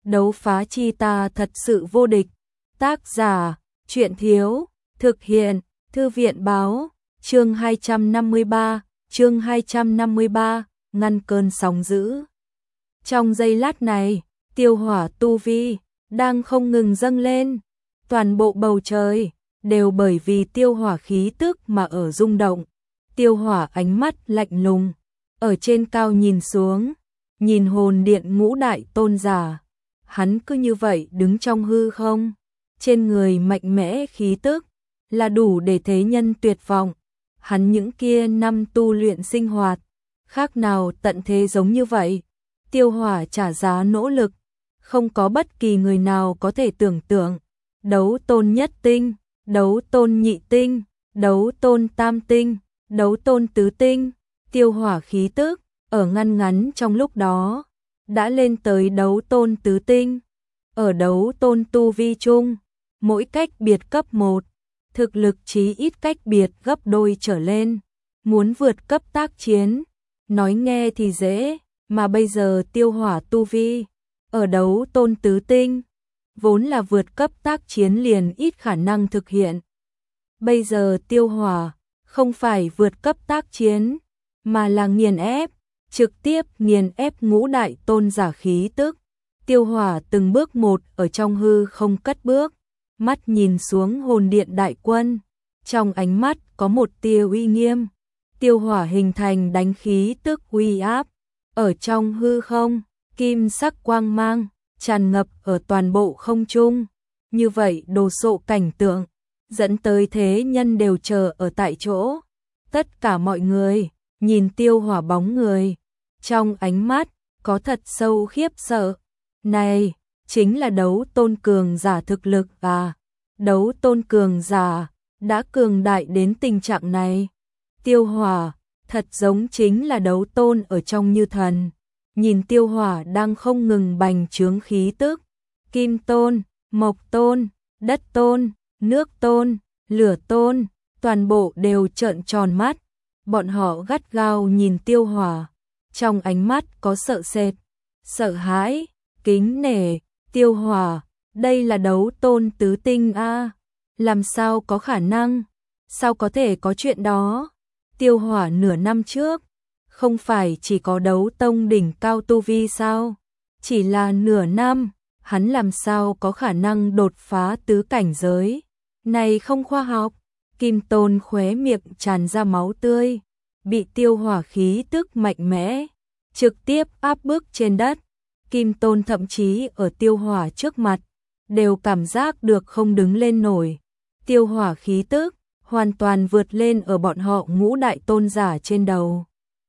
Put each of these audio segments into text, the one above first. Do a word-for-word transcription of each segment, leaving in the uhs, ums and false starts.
đấu phá chi ta thật sự vô địch. Tác giả, truyện thiếu, thực hiện, thư viện báo, chương hai trăm năm mươi ba, chương hai trăm năm mươi ba, ngăn cơn sóng dữ. Trong giây lát này, tiêu hỏa tu vi đang không ngừng dâng lên, toàn bộ bầu trời đều bởi vì tiêu hỏa khí tức mà ở rung động. Tiêu hỏa ánh mắt lạnh lùng, ở trên cao nhìn xuống, nhìn hồn điện ngũ đại tôn giả, hắn cứ như vậy đứng trong hư không, trên người mạnh mẽ khí tức là đủ để thế nhân tuyệt vọng. Hắn những kia năm tu luyện sinh hoạt, khác nào tận thế giống như vậy. Tiêu hỏa trả giá nỗ lực, không có bất kỳ người nào có thể tưởng tượng. Đấu tôn nhất tinh, đấu tôn nhị tinh, đấu tôn tam tinh, đấu tôn tứ tinh, tiêu hỏa khí tức ở ngăn ngắn trong lúc đó đã lên tới đấu tôn tứ tinh. Ở đấu tôn tu vi chung, mỗi cách biệt cấp một, thực lực chí ít cách biệt gấp đôi trở lên. Muốn vượt cấp tác chiến, nói nghe thì dễ, mà bây giờ tiêu hỏa tu vi ở đấu tôn tứ tinh, vốn là vượt cấp tác chiến liền ít khả năng thực hiện. Bây giờ tiêu hỏa không phải vượt cấp tác chiến, mà là nghiền ép, trực tiếp nghiền ép ngũ đại tôn giả khí tức. Tiêu hỏa từng bước một ở trong hư không cất bước, mắt nhìn xuống hồn điện đại quân, trong ánh mắt có một tia uy nghiêm. Tiêu hỏa hình thành đánh khí tức uy áp, ở trong hư không, kim sắc quang mang tràn ngập ở toàn bộ không trung. Như vậy đồ sộ cảnh tượng, dẫn tới thế nhân đều chờ ở tại chỗ. Tất cả mọi người nhìn tiêu hỏa bóng người, trong ánh mắt có thật sâu khiếp sợ. Này, chính là đấu tôn cường giả thực lực à? Đấu tôn cường giả đã cường đại đến tình trạng này. Tiêu hỏa thật giống chính là đấu tôn ở trong như thần. Nhìn tiêu hỏa đang không ngừng bành trướng khí tức, kim tôn, mộc tôn, đất tôn, nước tôn, lửa tôn, toàn bộ đều trợn tròn mắt. Bọn họ gắt gao nhìn tiêu hỏa, trong ánh mắt có sợ sệt, sợ hãi, kính nể. Tiêu hỏa, đây là đấu tôn tứ tinh a, làm sao có khả năng, sao có thể có chuyện đó. Tiêu hỏa nửa năm trước, không phải chỉ có đấu tông đỉnh cao tu vi sao? Chỉ là nửa năm, hắn làm sao có khả năng đột phá tứ cảnh giới? Này không khoa học. Kim tôn khóe miệng tràn ra máu tươi, bị tiêu hỏa khí tức mạnh mẽ trực tiếp áp bức trên đất. Kim tôn thậm chí ở tiêu hỏa trước mặt đều cảm giác được không đứng lên nổi. Tiêu hỏa khí tức hoàn toàn vượt lên ở bọn họ ngũ đại tôn giả trên đầu.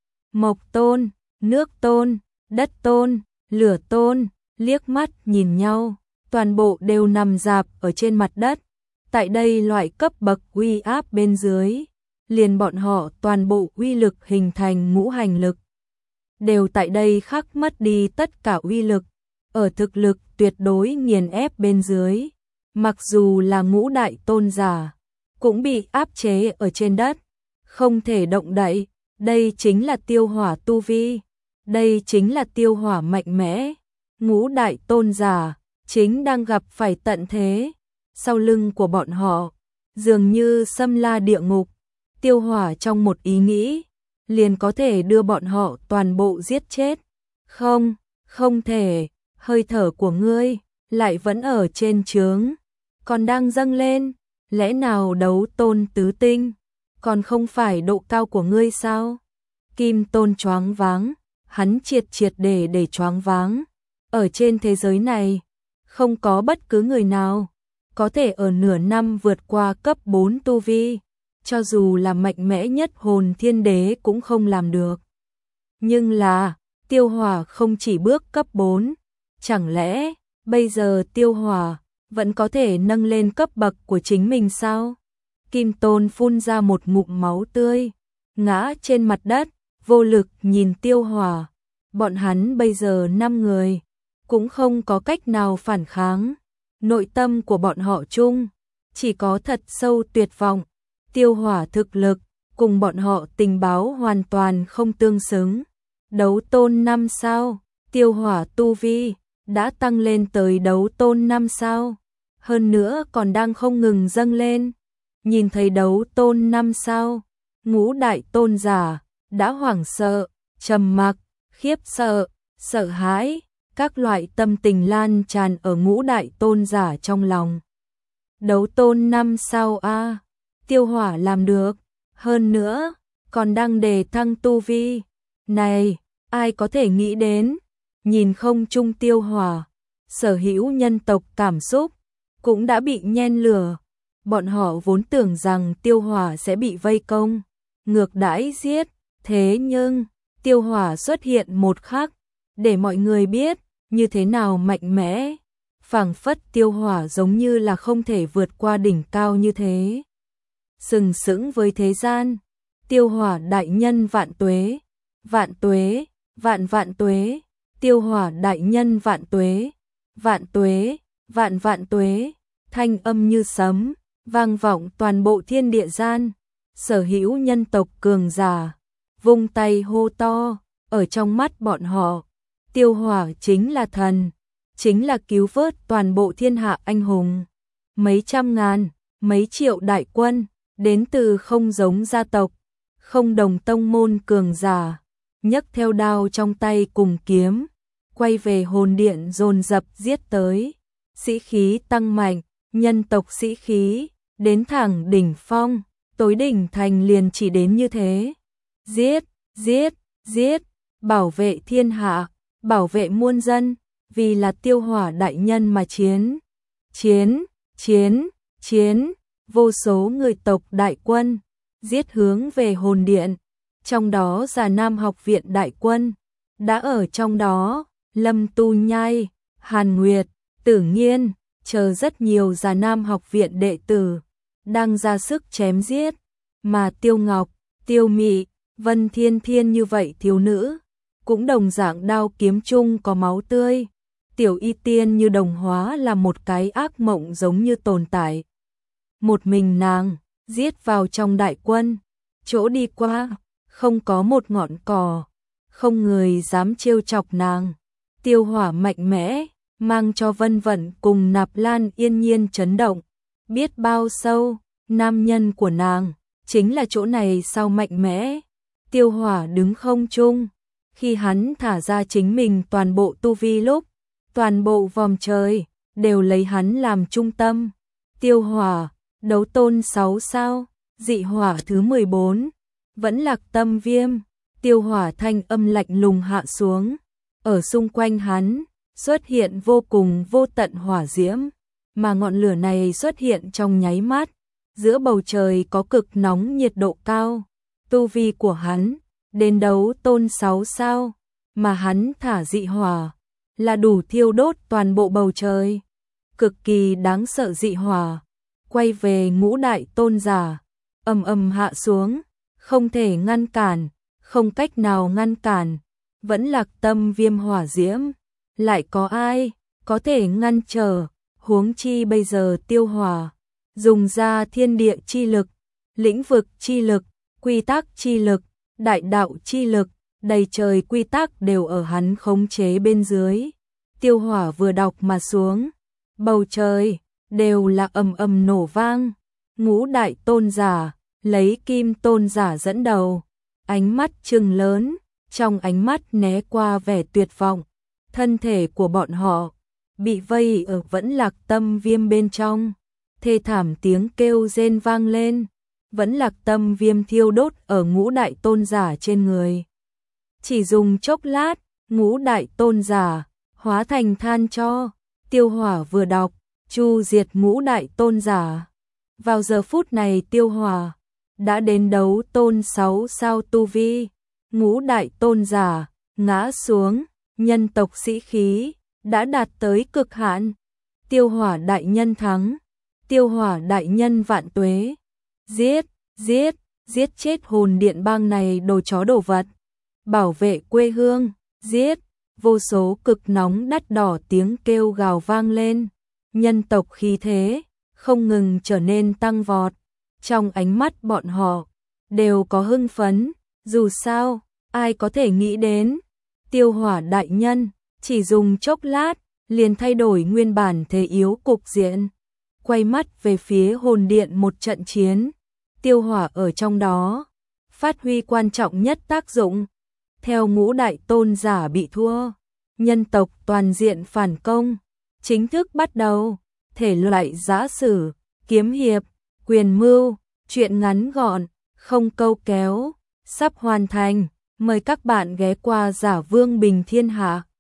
Mộc tôn, nước tôn, đất tôn, lửa tôn liếc mắt nhìn nhau, toàn bộ đều nằm rạp ở trên mặt đất. Tại đây loại cấp bậc uy áp bên dưới, liền bọn họ toàn bộ uy lực hình thành ngũ hành lực, đều tại đây khắc mất đi tất cả uy lực. Ở thực lực tuyệt đối nghiền ép bên dưới, mặc dù là ngũ đại tôn giả, cũng bị áp chế ở trên đất, không thể động đậy. Đây chính là tiêu hỏa tu vi, đây chính là tiêu hỏa mạnh mẽ. Ngũ đại tôn giả chính đang gặp phải tận thế, sau lưng của bọn họ dường như xâm la địa ngục. Tiêu hỏa trong một ý nghĩ liền có thể đưa bọn họ toàn bộ giết chết. Không, không thể, hơi thở của ngươi lại vẫn ở trên trướng, còn đang dâng lên. Lẽ nào đấu tôn tứ tinh còn không phải độ cao của ngươi sao? Kim tôn choáng váng, hắn triệt triệt để để choáng váng. Ở trên thế giới này, không có bất cứ người nào có thể ở nửa năm vượt qua cấp bốn tu vi, cho dù là mạnh mẽ nhất hồn thiên đế cũng không làm được. Nhưng là, tiêu hỏa không chỉ bước cấp bốn, chẳng lẽ bây giờ tiêu hỏa vẫn có thể nâng lên cấp bậc của chính mình sao? Kim tôn phun ra một ngụm máu tươi, ngã trên mặt đất, vô lực nhìn tiêu hỏa. Bọn hắn bây giờ năm người, cũng không có cách nào phản kháng. Nội tâm của bọn họ chung, chỉ có thật sâu tuyệt vọng. Tiêu hỏa thực lực, cùng bọn họ tình báo hoàn toàn không tương xứng. Đấu tôn năm sao, tiêu hỏa tu vi, đã tăng lên tới đấu tôn năm sao, hơn nữa còn đang không ngừng dâng lên. Nhìn thấy đấu tôn năm sao, ngũ đại tôn giả đã hoảng sợ, trầm mặc, khiếp sợ, sợ hãi, các loại tâm tình lan tràn ở ngũ đại tôn giả trong lòng. Đấu tôn năm sao a, Tiêu Hỏa làm được, hơn nữa còn đang đề thăng tu vi. Này, ai có thể nghĩ đến, nhìn không chung Tiêu Hỏa, sở hữu nhân tộc cảm xúc cũng đã bị nhen lửa. Bọn họ vốn tưởng rằng Tiêu Hỏa sẽ bị vây công, ngược đãi giết, thế nhưng Tiêu Hỏa xuất hiện một khắc, để mọi người biết như thế nào mạnh mẽ. Phảng phất Tiêu Hỏa giống như là không thể vượt qua đỉnh cao như thế, sừng sững với thế gian. Tiêu Hỏa đại nhân vạn tuế, vạn tuế, vạn vạn tuế, Tiêu Hỏa đại nhân vạn tuế, vạn tuế, vạn vạn tuế. Thanh âm như sấm, vang vọng toàn bộ thiên địa gian. Sở hữu nhân tộc cường giả vung tay hô to, ở trong mắt bọn họ, Tiêu Hỏa chính là thần, chính là cứu vớt toàn bộ thiên hạ anh hùng. Mấy trăm ngàn, mấy triệu đại quân, đến từ không giống gia tộc, không đồng tông môn cường giả, nhấc theo đao trong tay cùng kiếm, quay về hồn điện dồn dập giết tới. Sĩ khí tăng mạnh, nhân tộc sĩ khí đến thẳng đỉnh phong, tối đỉnh thành liền chỉ đến như thế. Giết, giết, giết, bảo vệ thiên hạ, bảo vệ muôn dân, vì là Tiêu Hỏa đại nhân mà chiến. Chiến, chiến, chiến, vô số người tộc đại quân giết hướng về hồn điện, trong đó Già Nam học viện đại quân đã ở trong đó. Lâm Tu Nhai, Hàn Nguyệt, Tử Nghiên, chờ rất nhiều Già Nam học viện đệ tử đang ra sức chém giết, mà Tiêu Ngọc, Tiêu Mị, Vân Thiên Thiên như vậy thiếu nữ cũng đồng dạng đao kiếm chung có máu tươi. Tiểu Y Tiên như đồng hóa là một cái ác mộng giống như tồn tại. Một mình nàng giết vào trong đại quân, chỗ đi qua không có một ngọn cỏ, không người dám trêu chọc nàng. Tiêu Hỏa mạnh mẽ, mang cho Vân Vận cùng Nạp Lan yên nhiên chấn động. Biết bao sâu, nam nhân của nàng chính là chỗ này sao mạnh mẽ. Tiêu Hỏa đứng không trung, khi hắn thả ra chính mình toàn bộ tu vi lúc, toàn bộ vòm trời đều lấy hắn làm trung tâm. Tiêu Hỏa, đấu tôn sáu sao, dị hỏa thứ mười bốn, vẫn lạc tâm viêm. Tiêu Hỏa thanh âm lạnh lùng hạ xuống, ở xung quanh hắn xuất hiện vô cùng vô tận hỏa diễm, mà ngọn lửa này xuất hiện trong nháy mắt, giữa bầu trời có cực nóng nhiệt độ cao. Tu vi của hắn đến đấu tôn sáu sao, mà hắn thả dị hỏa là đủ thiêu đốt toàn bộ bầu trời. Cực kỳ đáng sợ dị hỏa quay về ngũ đại tôn giả, ầm ầm hạ xuống, không thể ngăn cản, không cách nào ngăn cản. Vẫn lạc tâm viêm hỏa diễm, lại có ai có thể ngăn trở, huống chi bây giờ Tiêu Hỏa dùng ra thiên địa chi lực, lĩnh vực chi lực, quy tắc chi lực, đại đạo chi lực, đầy trời quy tắc đều ở hắn khống chế bên dưới. Tiêu Hỏa vừa đọc mà xuống, bầu trời đều là ầm ầm nổ vang. Ngũ đại tôn giả lấy kim tôn giả dẫn đầu, ánh mắt trừng lớn, trong ánh mắt né qua vẻ tuyệt vọng. Thân thể của bọn họ bị vây ở vẫn lạc tâm viêm bên trong, thê thảm tiếng kêu rên vang lên. Vẫn lạc tâm viêm thiêu đốt ở ngũ đại tôn giả trên người. Chỉ dùng chốc lát, ngũ đại tôn giả hóa thành than tro. Tiêu Hỏa vừa đọc, chu diệt ngũ đại tôn giả. Vào giờ phút này Tiêu Hỏa đã đến đấu tôn sáu sao tu vi. Ngũ đại tôn giả ngã xuống, nhân tộc sĩ khí đã đạt tới cực hạn. Tiêu Hỏa đại nhân thắng, Tiêu Hỏa đại nhân vạn tuế. Giết, giết, giết chết hồn điện bang này đồ chó đồ vật. Bảo vệ quê hương, giết. Vô số cực nóng đắt đỏ tiếng kêu gào vang lên. Nhân tộc khí thế không ngừng trở nên tăng vọt. Trong ánh mắt bọn họ đều có hưng phấn. Dù sao, ai có thể nghĩ đến Tiêu Hỏa đại nhân chỉ dùng chốc lát liền thay đổi nguyên bản thế yếu cục diện. Quay mắt về phía hồn điện một trận chiến, Tiêu Hỏa ở trong đó, phát huy quan trọng nhất tác dụng. Theo ngũ đại tôn giả bị thua, nhân tộc toàn diện phản công, chính thức bắt đầu, thể loại giã sử, kiếm hiệp, quyền mưu, truyện ngắn gọn, không câu kéo, sắp hoàn thành, mời các bạn ghé qua Giả Vương Bình Thiên Hạ.